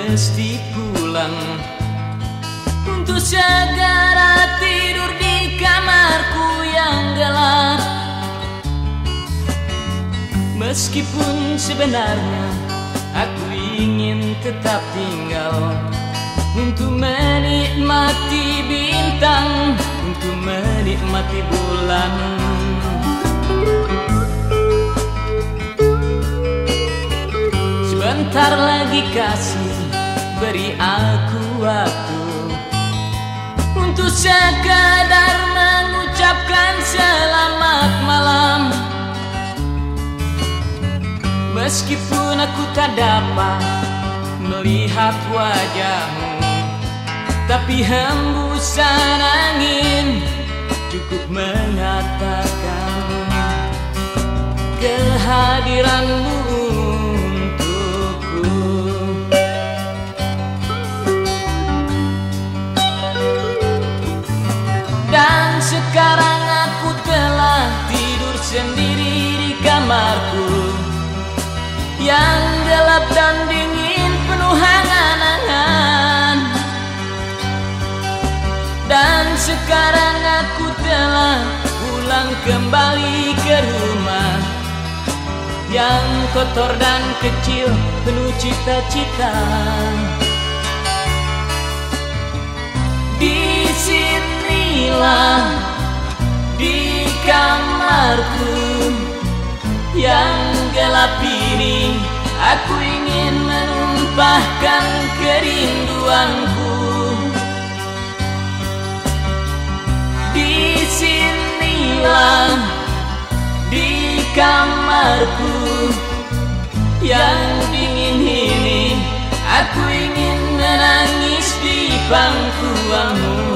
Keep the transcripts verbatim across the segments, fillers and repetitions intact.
mesti pulang untuk segera tidur di kamarku yang gelap. Meskipun sebenarnya aku ingin tetap tinggal untuk menikmati bintang, untuk menikmati bulan. Sebentar lagi kasih, beri aku waktu untuk sekadar mengucapkan selamat malam. Meskipun aku tak dapat melihat wajahmu, tapi hembusan angin cukup mengatakan kehadiranmu untukku. Dan sekarang aku telah tidur sendiri di kamarku yang gelap dan dingin penuh angan-angan. Dan sekarang aku telah pulang kembali ke rumah yang kotor dan kecil penuh cita-cita. Disinilah di kamarku yang gelap ini, aku ingin menumpahkan kerinduanku. Disinilah di kamarku yang dingin ini, aku ingin menangis di pangkuanmu.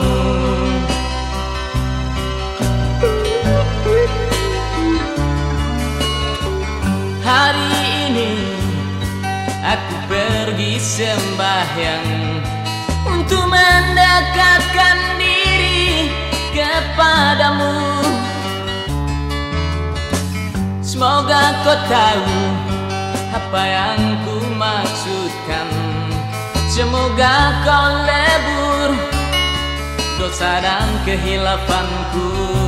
Hari ini aku pergi sembahyang untuk mendekatkan diri kepadamu. Semoga kau tahu apa yang ku maksudkan. Semoga kau lebur dosa dan kehilafanku.